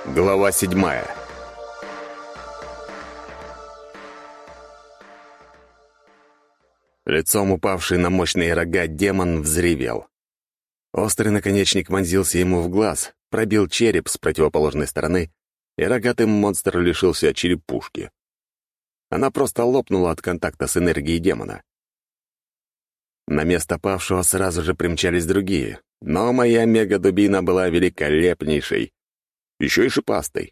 Глава 7. Лицом упавший на мощные рога демон взревел. Острый наконечник вонзился ему в глаз, пробил череп с противоположной стороны, и рогатый монстр лишился черепушки. Она просто лопнула от контакта с энергией демона. На место павшего сразу же примчались другие, но моя мега-дубина была великолепнейшей, еще и шипастой.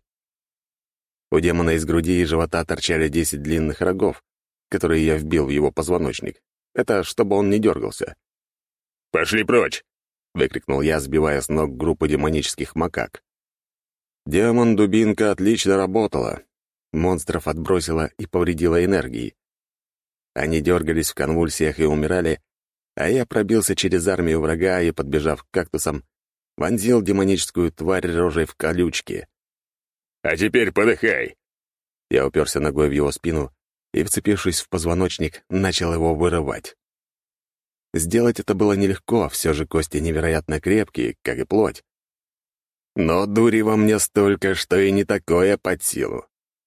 У демона из груди и живота торчали 10 длинных рогов, которые я вбил в его позвоночник. Это чтобы он не дергался. «Пошли прочь!» — выкрикнул я, сбивая с ног группу демонических макак. Демон-дубинка отлично работала. Монстров отбросила и повредила энергией. Они дергались в конвульсиях и умирали, а я пробился через армию врага и, подбежав к кактусам, вонзил демоническую тварь рожей в колючки. «А теперь подыхай!» Я уперся ногой в его спину и, вцепившись в позвоночник, начал его вырывать. Сделать это было нелегко, все же кости невероятно крепкие, как и плоть. Но дури во мне столько, что и не такое под силу.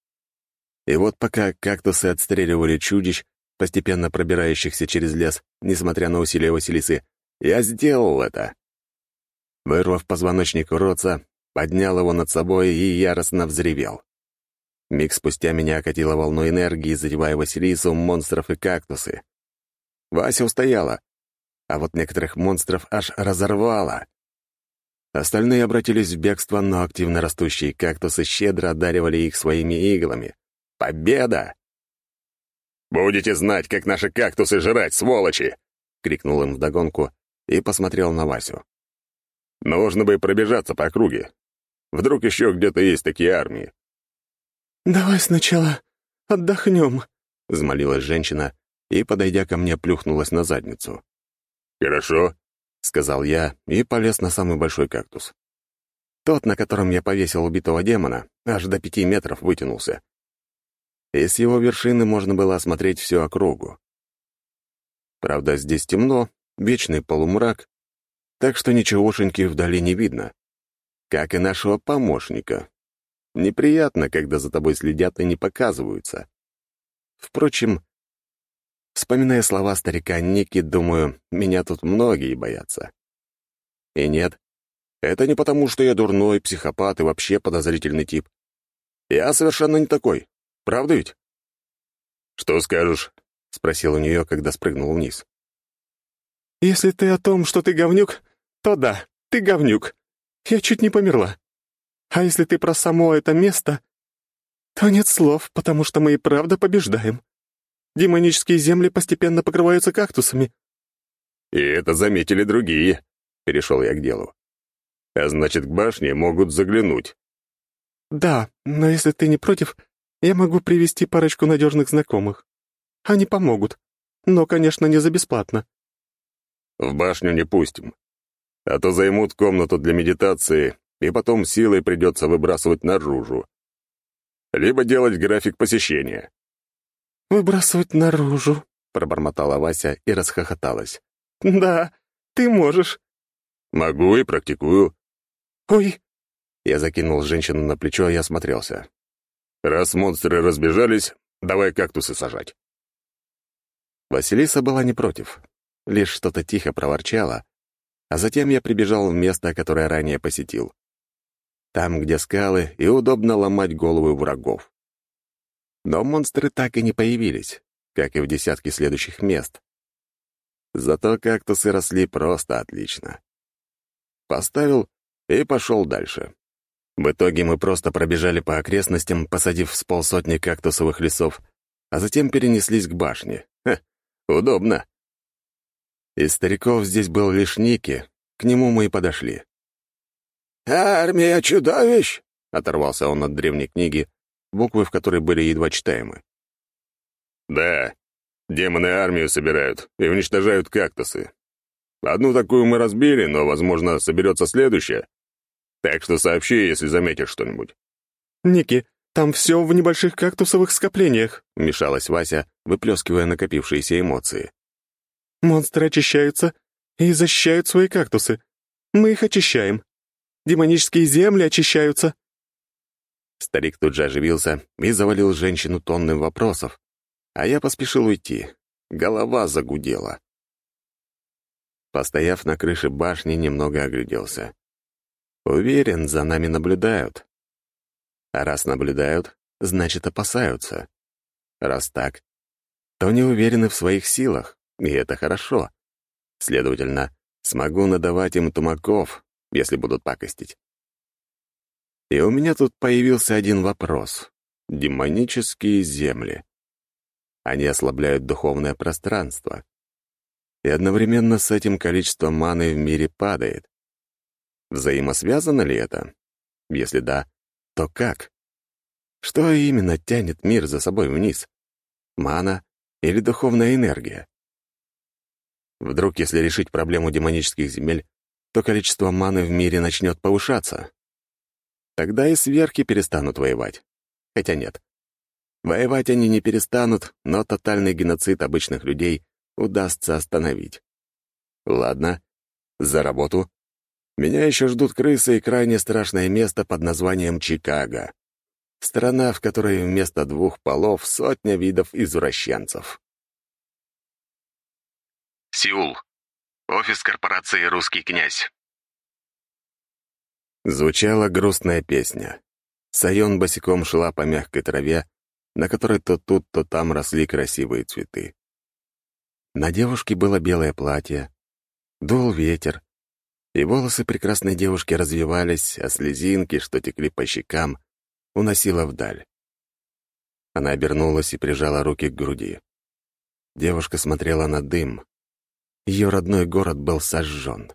И вот пока кактусы отстреливали чудищ, постепенно пробирающихся через лес, несмотря на усилия Василисы, я сделал это. Вырвав позвоночник уродца, поднял его над собой и яростно взревел. Миг спустя меня окатило волной энергии, задевая Василису, монстров и кактусы. Вася устояла, а вот некоторых монстров аж разорвало. Остальные обратились в бегство, но активно растущие кактусы щедро одаривали их своими иглами. Победа! «Будете знать, как наши кактусы жрать, сволочи!» — крикнул им вдогонку и посмотрел на Васю. «Нужно бы пробежаться по округе. Вдруг еще где-то есть такие армии». «Давай сначала отдохнем», — взмолилась женщина и, подойдя ко мне, плюхнулась на задницу. «Хорошо», — сказал я и полез на самый большой кактус. Тот, на котором я повесил убитого демона, аж до 5 метров вытянулся. И с его вершины можно было осмотреть всю округу. Правда, здесь темно, вечный полумрак, так что ничегошеньки вдали не видно. Как и нашего помощника. Неприятно, когда за тобой следят и не показываются. Впрочем, вспоминая слова старика Ники, думаю, меня тут многие боятся. И нет, это не потому, что я дурной, психопат и вообще подозрительный тип. Я совершенно не такой. Правда ведь? «Что скажешь?» — спросил у нее, когда спрыгнул вниз. «Если ты о том, что ты говнюк, то да, ты говнюк. Я чуть не померла. А если ты про само это место, то нет слов, потому что мы и правда побеждаем. Демонические земли постепенно покрываются кактусами». «И это заметили другие», — перешел я к делу. «А значит, к башне могут заглянуть». «Да, но если ты не против, я могу привести парочку надежных знакомых. Они помогут, но, конечно, не за бесплатно». «В башню не пустим. А то займут комнату для медитации, и потом силой придется выбрасывать наружу. Либо делать график посещения». «Выбрасывать наружу», — пробормотала Вася и расхохоталась. «Да, ты можешь». «Могу и практикую». «Ой!» Я закинул женщину на плечо и осмотрелся. «Раз монстры разбежались, давай кактусы сажать». Василиса была не против, лишь что-то тихо проворчала, а затем я прибежал в место, которое ранее посетил. Там, где скалы, и удобно ломать головы врагов. Но монстры так и не появились, как и в десятке следующих мест. Зато кактусы росли просто отлично. Поставил и пошел дальше. В итоге мы просто пробежали по окрестностям, посадив с полсотни кактусовых лесов, а затем перенеслись к башне. Удобно. Из стариков здесь был лишь Ники, к нему мы и подошли. «Армия чудовищ!» — оторвался он от древней книги, буквы в которой были едва читаемы. «Да, демоны армию собирают и уничтожают кактусы. Одну такую мы разбили, но, возможно, соберется следующая. Так что сообщи, если заметишь что-нибудь». «Ники, там все в небольших кактусовых скоплениях», — вмешалась Вася, выплескивая накопившиеся эмоции. «Монстры очищаются и защищают свои кактусы. Мы их очищаем. Демонические земли очищаются». Старик тут же оживился и завалил женщину тонной вопросов, а я поспешил уйти. Голова загудела. Постояв на крыше башни, немного огляделся. Уверен, за нами наблюдают. А раз наблюдают, значит, опасаются. Раз так, то не уверены в своих силах, и это хорошо. Следовательно, смогу надавать им тумаков, если будут пакостить. И у меня тут появился один вопрос. Демонические земли. Они ослабляют духовное пространство. И одновременно с этим количество маны в мире падает. Взаимосвязано ли это? Если да, то как? Что именно тянет мир за собой вниз? Мана или духовная энергия? Вдруг, если решить проблему демонических земель, то количество маны в мире начнет повышаться. Тогда и сверхи перестанут воевать. Хотя нет. Воевать они не перестанут, но тотальный геноцид обычных людей удастся остановить. Ладно, за работу. Меня еще ждут крысы и крайне страшное место под названием Чикаго. Страна, в которой вместо 2 полов сотня видов извращенцев. Сеул. Офис корпорации «Русский князь». Звучала грустная песня. Сайон босиком шла по мягкой траве, на которой то тут, то там росли красивые цветы. На девушке было белое платье, дул ветер, и волосы прекрасной девушки развивались, а слезинки, что текли по щекам, уносило вдаль. Она обернулась и прижала руки к груди. Девушка смотрела на дым. Ее родной город был сожжен.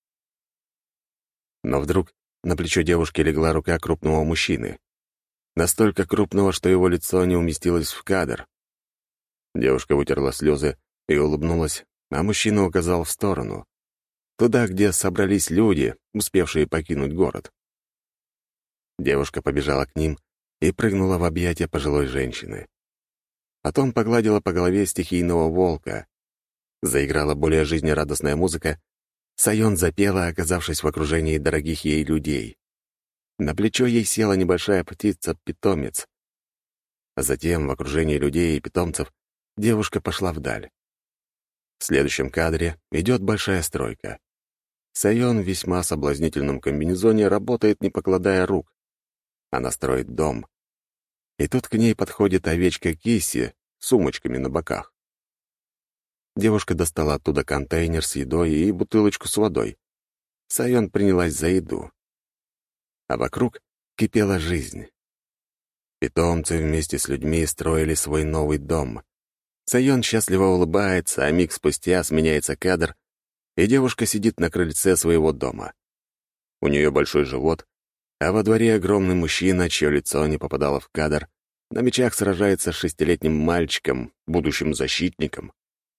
Но вдруг на плечо девушки легла рука крупного мужчины. Настолько крупного, что его лицо не уместилось в кадр. Девушка вытерла слезы и улыбнулась, а мужчина указал в сторону. Туда, где собрались люди, успевшие покинуть город. Девушка побежала к ним и прыгнула в объятия пожилой женщины. Потом погладила по голове стихийного волка. Заиграла более жизнерадостная музыка. Сайон запела, оказавшись в окружении дорогих ей людей. На плечо ей села небольшая птица-питомец. А затем, в окружении людей и питомцев, девушка пошла вдаль. В следующем кадре идет большая стройка. Сайон в весьма соблазнительном комбинезоне работает, не покладая рук. Она строит дом. И тут к ней подходит овечка Кисси с сумочками на боках. Девушка достала оттуда контейнер с едой и бутылочку с водой. Сайон принялась за еду. А вокруг кипела жизнь. Питомцы вместе с людьми строили свой новый дом. Сайон счастливо улыбается, а миг спустя сменяется кадр, и девушка сидит на крыльце своего дома. У нее большой живот, а во дворе огромный мужчина, чье лицо не попадало в кадр, на мечах сражается с 6-летним мальчиком, будущим защитником.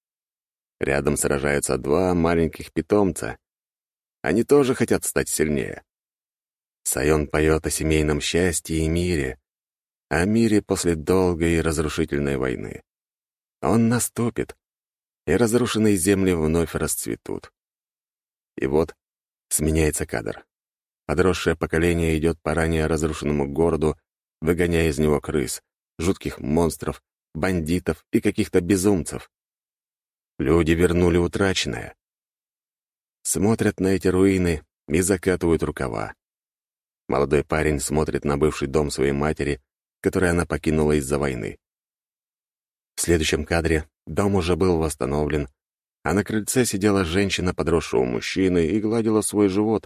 Рядом сражаются 2 маленьких питомца. Они тоже хотят стать сильнее. Сайон поет о семейном счастье и мире, о мире после долгой и разрушительной войны. Он наступит, и разрушенные земли вновь расцветут. И вот сменяется кадр. Подросшее поколение идет по ранее разрушенному городу, выгоняя из него крыс, жутких монстров, бандитов и каких-то безумцев. Люди вернули утраченное. Смотрят на эти руины и закатывают рукава. Молодой парень смотрит на бывший дом своей матери, который она покинула из-за войны. В следующем кадре дом уже был восстановлен, а на крыльце сидела женщина подросшего мужчины и гладила свой живот.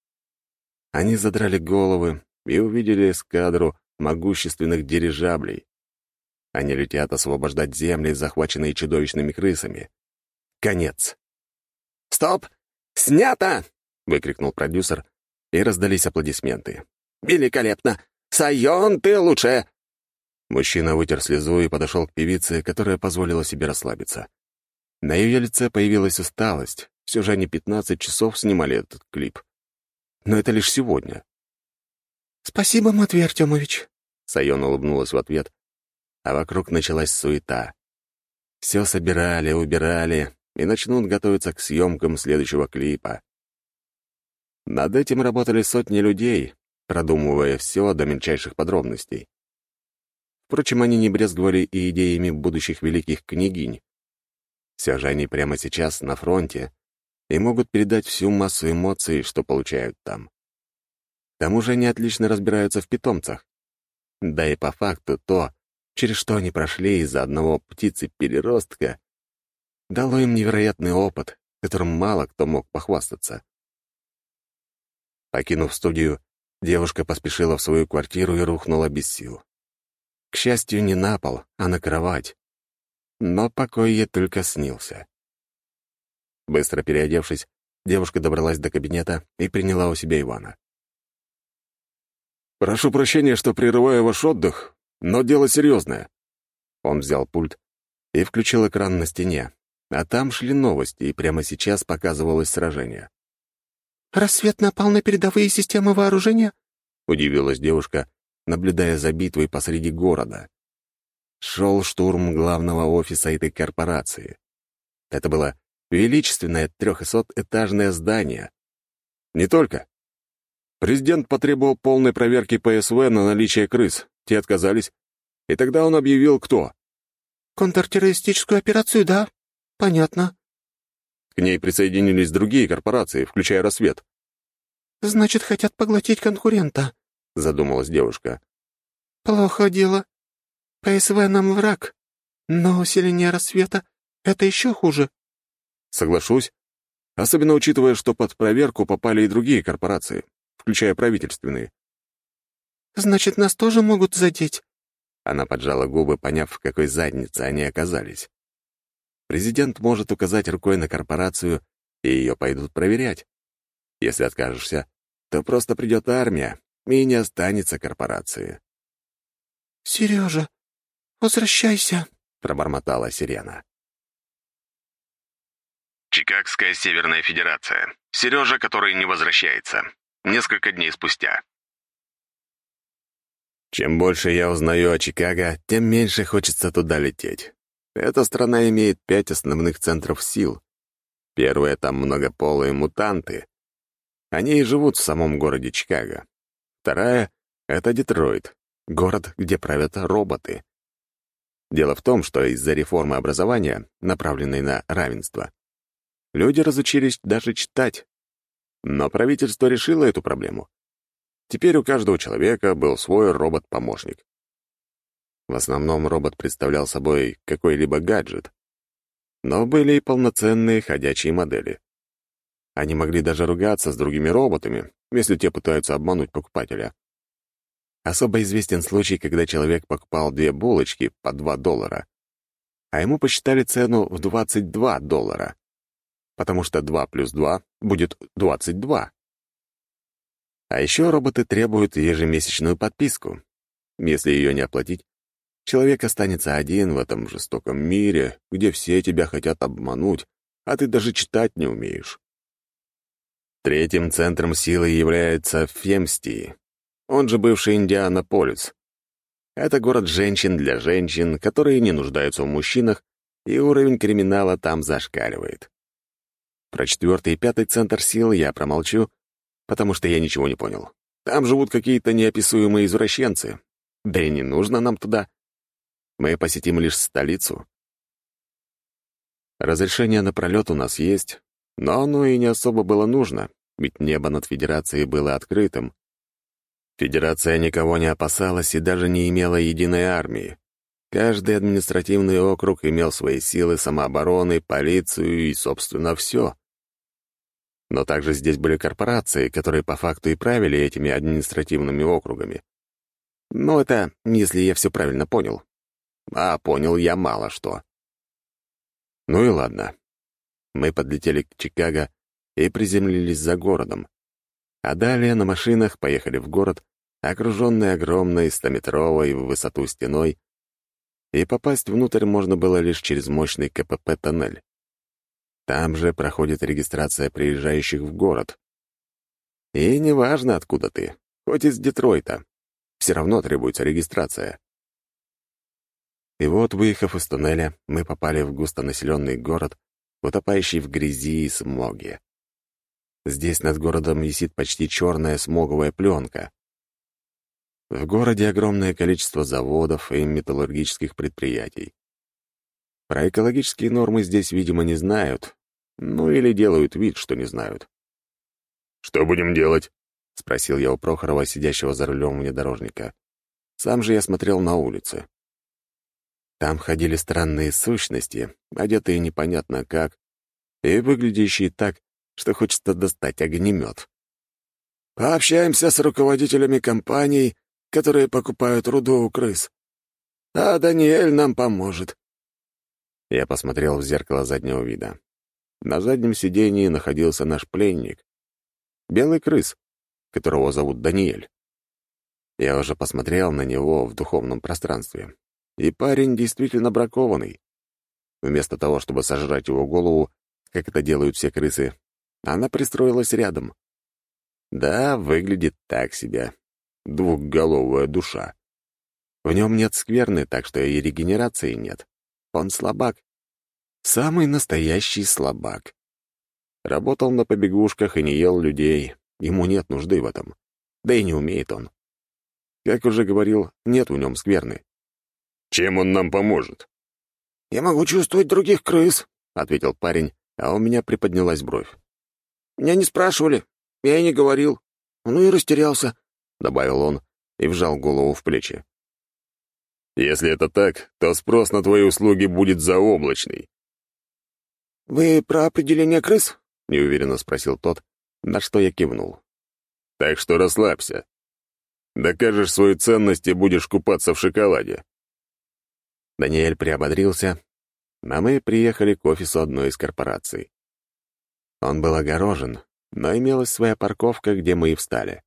Они задрали головы и увидели эскадру могущественных дирижаблей. Они летят освобождать земли, захваченные чудовищными крысами. Конец. «Стоп! Снято!» — выкрикнул продюсер, и раздались аплодисменты. «Великолепно! Сайон, ты лучшая!» Мужчина вытер слезу и подошел к певице, которая позволила себе расслабиться. На ее лице появилась усталость. Все же они 15 часов снимали этот клип. Но это лишь сегодня. «Спасибо, Матвей Артемович», — Сайон улыбнулась в ответ, а вокруг началась суета. Все собирали, убирали и начнут готовиться к съемкам следующего клипа. Над этим работали сотни людей, продумывая все до мельчайших подробностей. Впрочем, они не брезговали и идеями будущих великих княгинь. Все же они прямо сейчас на фронте и могут передать всю массу эмоций, что получают там. К тому же они отлично разбираются в питомцах. Да и по факту то, через что они прошли из-за одного птицы-переростка, дало им невероятный опыт, которым мало кто мог похвастаться. Покинув студию, девушка поспешила в свою квартиру и рухнула без сил. К счастью, не на пол, а на кровать. Но покой ей только снился. Быстро переодевшись, девушка добралась до кабинета и приняла у себя Ивана. «Прошу прощения, что прерываю ваш отдых, но дело серьезное». Он взял пульт и включил экран на стене, а там шли новости, и прямо сейчас показывалось сражение. «Рассвет напал на передовые системы вооружения?» — удивилась девушка, наблюдая за битвой посреди города. Шел штурм главного офиса этой корпорации. Это было величественное 300-этажное здание. Не только. Президент потребовал полной проверки ПСВ на наличие крыс. Те отказались. И тогда он объявил, кто. «Контртеррористическую операцию, да? Понятно». К ней присоединились другие корпорации, включая «Рассвет». «Значит, хотят поглотить конкурента», — задумалась девушка. «Плохо дело. ПСВ нам враг, но усиление «Рассвета» — это еще хуже». Соглашусь, особенно учитывая, что под проверку попали и другие корпорации, включая правительственные. «Значит, нас тоже могут задеть?» Она поджала губы, поняв, в какой заднице они оказались. Президент может указать рукой на корпорацию, и ее пойдут проверять. Если откажешься, то просто придет армия, и не останется корпорации. «Сережа, возвращайся», — пробормотала Сирена. Чикагская Северная Федерация. Сережа, который не возвращается. Несколько дней спустя. Чем больше я узнаю о Чикаго, тем меньше хочется туда лететь. Эта страна имеет 5 основных центров сил. Первое — там многополые мутанты. Они и живут в самом городе Чикаго. Вторая — это Детройт, город, где правят роботы. Дело в том, что из-за реформы образования, направленной на равенство, люди разучились даже читать. Но правительство решило эту проблему. Теперь у каждого человека был свой робот-помощник. В основном робот представлял собой какой-либо гаджет. Но были и полноценные ходячие модели. Они могли даже ругаться с другими роботами, если те пытаются обмануть покупателя. Особо известен случай, когда человек покупал 2 булочки по $2, а ему посчитали цену в $22, потому что 2 плюс 2 будет 22. А еще роботы требуют ежемесячную подписку. Если ее не оплатить, человек останется один в этом жестоком мире, где все тебя хотят обмануть, а ты даже читать не умеешь. Третьим центром силы является Фемстии, он же бывший Индианаполис. Это город женщин для женщин, которые не нуждаются в мужчинах, и уровень криминала там зашкаливает. Про 4-й и 5-й центр сил я промолчу, потому что я ничего не понял. Там живут какие-то неописуемые извращенцы. Да и не нужно нам туда. Мы посетим лишь столицу. Разрешение на пролет у нас есть, но оно и не особо было нужно, ведь небо над Федерацией было открытым. Федерация никого не опасалась и даже не имела единой армии. Каждый административный округ имел свои силы самообороны, полицию и, собственно, все. Но также здесь были корпорации, которые по факту и правили этими административными округами. Но это, если я все правильно понял. А понял я мало что. Ну и ладно. Мы подлетели к Чикаго и приземлились за городом. А далее на машинах поехали в город, окруженный огромной 100-метровой в высоту стеной, и попасть внутрь можно было лишь через мощный КПП-тоннель. Там же проходит регистрация приезжающих в город. И неважно, откуда ты, хоть из Детройта, все равно требуется регистрация. И вот, выехав из туннеля, мы попали в густонаселенный город, утопающий в грязи и смоге. Здесь над городом висит почти черная смоговая пленка. В городе огромное количество заводов и металлургических предприятий. Про экологические нормы здесь, видимо, не знают, ну или делают вид, что не знают. «Что будем делать?» — спросил я у Прохорова, сидящего за рулем внедорожника. Сам же я смотрел на улицы. Там ходили странные сущности, одетые непонятно как, и выглядящие так, что хочется достать огнемет. Пообщаемся с руководителями компаний, которые покупают руду у крыс. А Даниэль нам поможет». Я посмотрел в зеркало заднего вида. На заднем сидении находился наш пленник. Белый крыс, которого зовут Даниэль. Я уже посмотрел на него в духовном пространстве. И парень действительно бракованный. Вместо того, чтобы сожрать его голову, как это делают все крысы, она пристроилась рядом. Да, выглядит так себе. Двухголовая душа. В нем нет скверны, так что и регенерации нет. Он слабак. Самый настоящий слабак. Работал на побегушках и не ел людей. Ему нет нужды в этом. Да и не умеет он. Как уже говорил, нет в нем скверны. «Чем он нам поможет?» «Я могу чувствовать других крыс», — ответил парень, а у меня приподнялась бровь. «Меня не спрашивали, я и не говорил. Ну и растерялся», — добавил он и вжал голову в плечи. «Если это так, то спрос на твои услуги будет заоблачный». «Вы про определение крыс?» — неуверенно спросил тот, на что я кивнул. «Так что расслабься. Докажешь свою ценность и будешь купаться в шоколаде». Даниэль приободрился, а мы приехали к офису одной из корпораций. Он был огорожен, но имелась своя парковка, где мы и встали.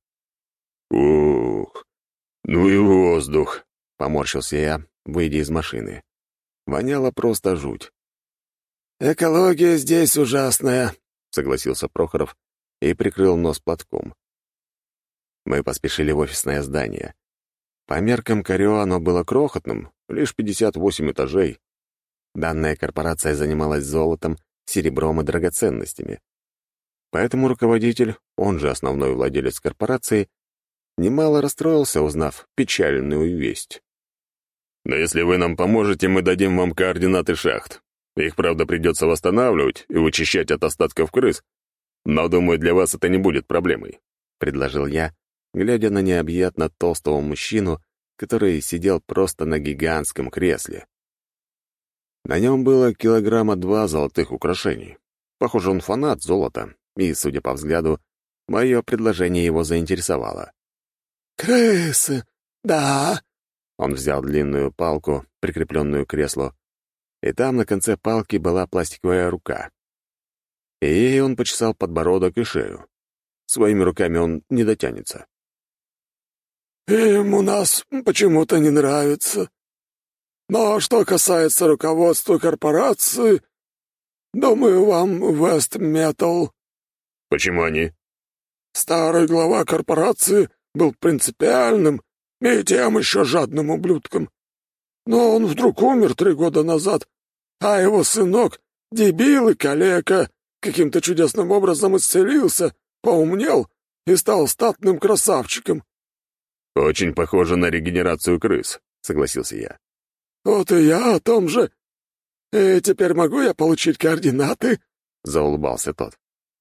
«Ух, ну и воздух!» — поморщился я, выйдя из машины. Воняло просто жуть. «Экология здесь ужасная», — согласился Прохоров и прикрыл нос платком. Мы поспешили в офисное здание. По меркам Корё оно было крохотным, лишь 58 этажей. Данная корпорация занималась золотом, серебром и драгоценностями. Поэтому руководитель, он же основной владелец корпорации, немало расстроился, узнав печальную весть. «Но если вы нам поможете, мы дадим вам координаты шахт. Их, правда, придется восстанавливать и вычищать от остатков крыс, но, думаю, для вас это не будет проблемой», — предложил я, глядя на необъятно толстого мужчину, который сидел просто на гигантском кресле. На нем было 2 килограмма золотых украшений. Похоже, он фанат золота, и, судя по взгляду, мое предложение его заинтересовало. «Крысы, да». Он взял длинную палку, прикрепленную к креслу, и там на конце палки была пластиковая рука. И ей он почесал подбородок и шею. Своими руками он не дотянется. «Им у нас почему-то не нравится. Но что касается руководства корпорации, думаю, вам Вест Метал». «Почему они?» «Старый глава корпорации был принципиальным и тем еще жадным ублюдком. Но он вдруг умер 3 года назад, а его сынок, дебил и калека, каким-то чудесным образом исцелился, поумнел и стал статным красавчиком». «Очень похоже на регенерацию крыс», — согласился я. «Вот и я о том же. И теперь могу я получить координаты?» — заулыбался тот.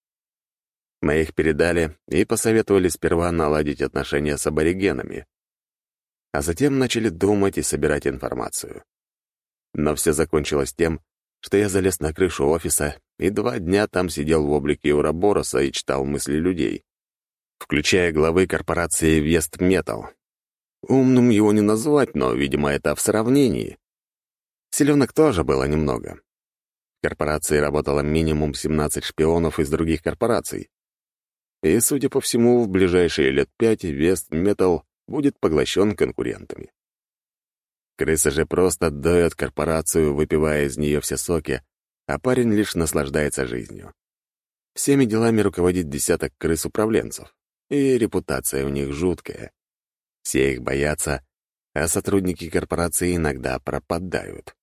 Мы их передали и посоветовали сперва наладить отношения с аборигенами, а затем начали думать и собирать информацию. Но все закончилось тем, что я залез на крышу офиса и 2 дня там сидел в облике Урабороса и читал мысли людей, включая главы корпорации Вест Метал. Умным его не назвать, но, видимо, это в сравнении. Селенок тоже было немного. В корпорации работало минимум 17 шпионов из других корпораций. И, судя по всему, в ближайшие лет 5 Вест Метал будет поглощен конкурентами. Крысы же просто доят корпорацию, выпивая из нее все соки, а парень лишь наслаждается жизнью. Всеми делами руководит десяток крыс-управленцев, и репутация у них жуткая. Все их боятся, а сотрудники корпорации иногда пропадают.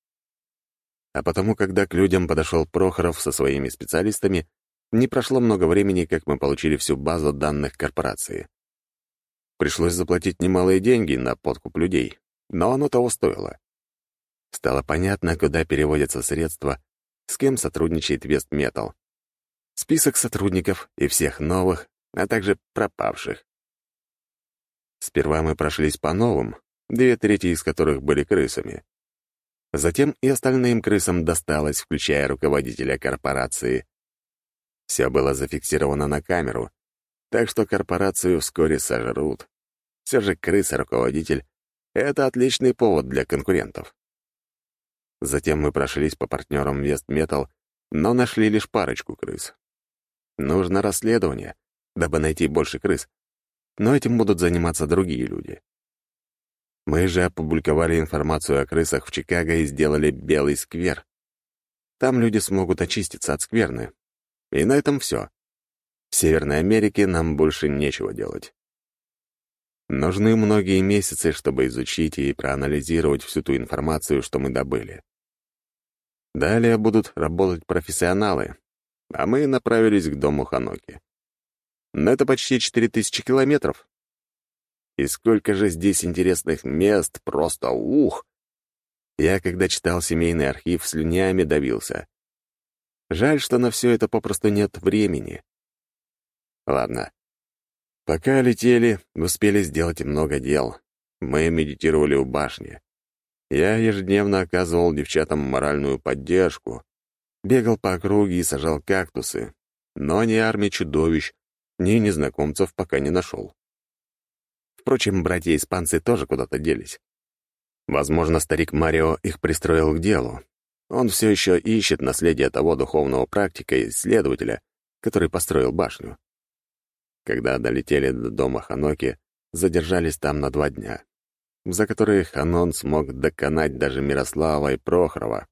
А потому, когда к людям подошел Прохоров со своими специалистами, не прошло много времени, как мы получили всю базу данных корпорации. Пришлось заплатить немалые деньги на подкуп людей, но оно того стоило. Стало понятно, куда переводятся средства, с кем сотрудничает Вестметал. Список сотрудников и всех новых, а также пропавших. Сперва мы прошлись по новым, 2/3 из которых были крысами. Затем и остальным крысам досталось, включая руководителя корпорации. Все было зафиксировано на камеру, так что корпорацию вскоре сожрут. Все же крыса-руководитель — это отличный повод для конкурентов. Затем мы прошлись по партнерам Вестметал, но нашли лишь парочку крыс. Нужно расследование, дабы найти больше крыс, но этим будут заниматься другие люди. Мы же опубликовали информацию о крысах в Чикаго и сделали белый сквер. Там люди смогут очиститься от скверны. И на этом все. В Северной Америке нам больше нечего делать. Нужны многие месяцы, чтобы изучить и проанализировать всю ту информацию, что мы добыли. Далее будут работать профессионалы, а мы направились к дому Ханоки. Но это почти 4000 километров. И сколько же здесь интересных мест, просто ух! Я, когда читал семейный архив, слюнями давился. Жаль, что на все это попросту нет времени. Ладно. Пока летели, успели сделать много дел. Мы медитировали у башни. Я ежедневно оказывал девчатам моральную поддержку, бегал по округе и сажал кактусы, но ни армии чудовищ, ни незнакомцев пока не нашел. Впрочем, братья-испанцы тоже куда-то делись. Возможно, старик Марио их пристроил к делу. Он все еще ищет наследие того духовного практика и исследователя, который построил башню. Когда долетели до дома Ханоки, задержались там на 2 дня, за которые Ханон смог доконать даже Мирослава и Прохорова.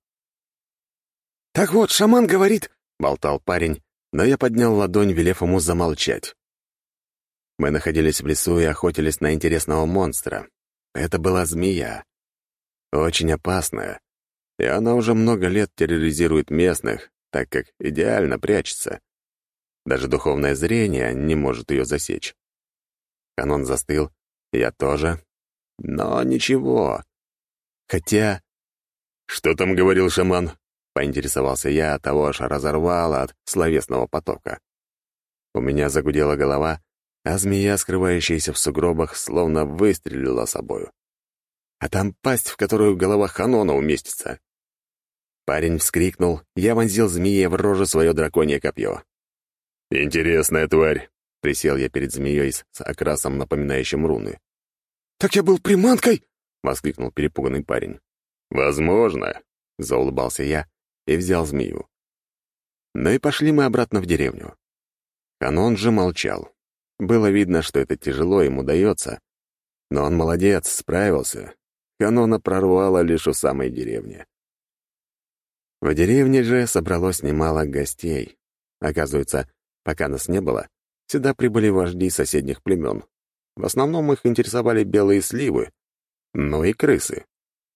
«Так вот, шаман говорит...» — болтал парень, но я поднял ладонь, велев ему замолчать. Мы находились в лесу и охотились на интересного монстра. Это была змея. Очень опасная. И она уже много лет терроризирует местных, так как идеально прячется. Даже духовное зрение не может ее засечь. Канон застыл, я тоже. Но ничего. Хотя... «Что там говорил шаман?» — поинтересовался я, того аж разорвало от словесного потока. У меня загудела голова, а змея, скрывающаяся в сугробах, словно выстрелила собою. А там пасть, в которую голова Ханона уместится. Парень вскрикнул, я вонзил змее в рожу свое драконье копье. «Интересная тварь!» — присел я перед змеей с окрасом, напоминающим руны. «Так я был приманкой!» — воскликнул перепуганный парень. «Возможно!» — заулыбался я и взял змею. Ну и пошли мы обратно в деревню. Канон же молчал. Было видно, что это тяжело ему дается, но он молодец, справился. Канона прорвало лишь у самой деревни. В деревне же собралось немало гостей. Оказывается, пока нас не было, сюда прибыли вожди соседних племен. В основном их интересовали белые сливы, ну и крысы.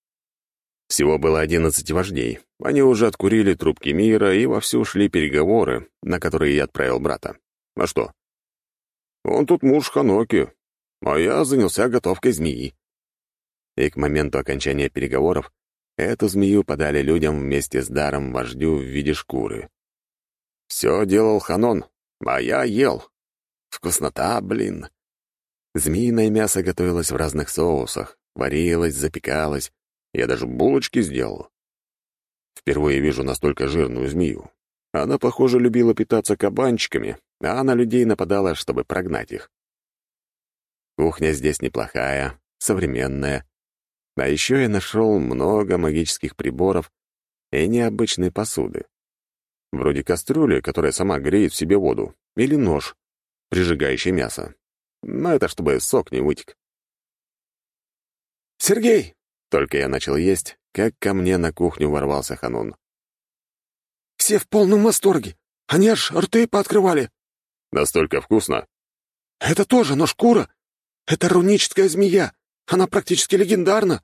Всего было 11 вождей. Они уже откурили трубки мира и вовсю шли переговоры, на которые я отправил брата. А что? Он тут муж Ханоки, а я занялся готовкой змеи. И к моменту окончания переговоров эту змею подали людям вместе с даром вождю в виде шкуры. Все делал Ханон, а я ел. Вкуснота, блин. Змеиное мясо готовилось в разных соусах, варилось, запекалось. Я даже булочки сделал. Впервые вижу настолько жирную змею. Она, похоже, любила питаться кабанчиками, а на людей нападала, чтобы прогнать их. Кухня здесь неплохая, современная. А еще я нашел много магических приборов и необычной посуды. Вроде кастрюли, которая сама греет в себе воду, или нож, прижигающий мясо. Но это чтобы сок не вытек. «Сергей!» — только я начал есть, как ко мне на кухню ворвался Ханон. «Все в полном восторге. Они аж рты пооткрывали». «Настолько вкусно?» «Это тоже, но шкура. Это руническая змея. Она практически легендарна».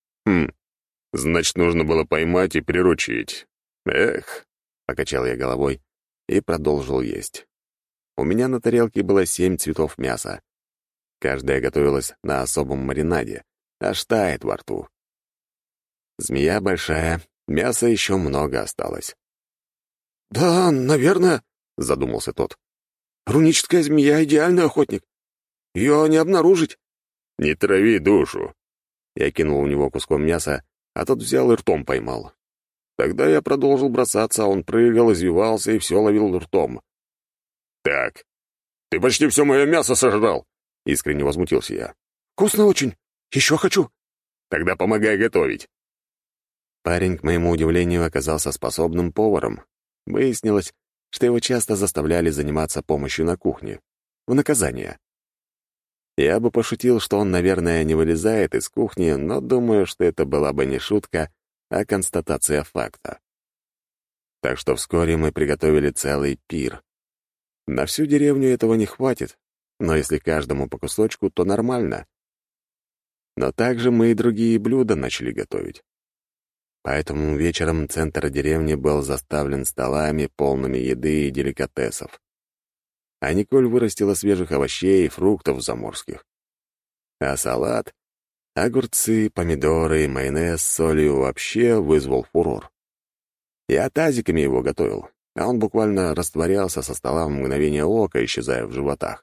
Значит, нужно было поймать и приручить. Эх, покачал я головой и продолжил есть. У меня на тарелке было 7 цветов мяса. Каждая готовилась на особом маринаде, аж тает во рту. Змея большая, мяса еще много осталось. «Да, наверное», — задумался тот. «Руническая змея — идеальный охотник. Ее не обнаружить». «Не трави душу». Я кинул в него куском мяса, а тот взял и ртом поймал. Тогда я продолжил бросаться, а он прыгал, извивался и все ловил ртом. «Так, ты почти все мое мясо сожрал!» — искренне возмутился я. «Вкусно очень. Еще хочу». «Тогда помогай готовить». Парень, к моему удивлению, оказался способным поваром. Выяснилось, что его часто заставляли заниматься помощью на кухне. В наказание. Я бы пошутил, что он, наверное, не вылезает из кухни, но думаю, что это была бы не шутка, а констатация факта. Так что вскоре мы приготовили целый пир. На всю деревню этого не хватит, но если каждому по кусочку, то нормально. Но также мы и другие блюда начали готовить. Поэтому вечером центр деревни был заставлен столами, полными еды и деликатесов. А Николь вырастила свежих овощей и фруктов заморских. А салат, огурцы, помидоры и майонез с солью вообще вызвал фурор. Я тазиками его готовил, а он буквально растворялся со стола в мгновение ока, исчезая в животах.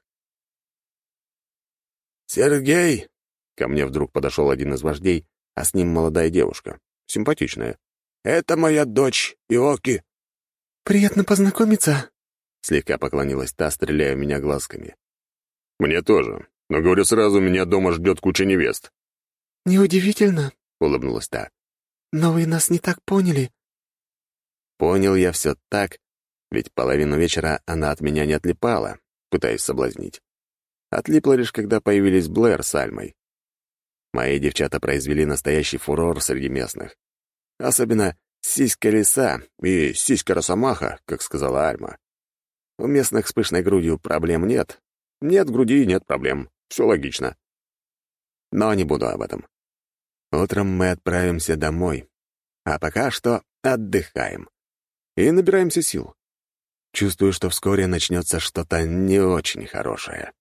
«Сергей!» — ко мне вдруг подошел один из вождей, а с ним молодая девушка, симпатичная. «Это моя дочь, Иоки». «Приятно познакомиться», — слегка поклонилась та, стреляя в меня глазками. «Мне тоже. Но, говорю сразу, меня дома ждет куча невест». «Неудивительно», — улыбнулась та. «но вы нас не так поняли». Понял я все так, ведь половину вечера она от меня не отлипала, пытаясь соблазнить. Отлипла лишь, когда появились Блэр с Альмой. Мои девчата произвели настоящий фурор среди местных. Особенно сиська лиса и сиська росомаха, как сказала Альма. У местных с пышной грудью проблем нет. Нет груди — нет проблем. Все логично. Но не буду об этом. Утром мы отправимся домой. А пока что отдыхаем. И набираемся сил. Чувствую, что вскоре начнется что-то не очень хорошее.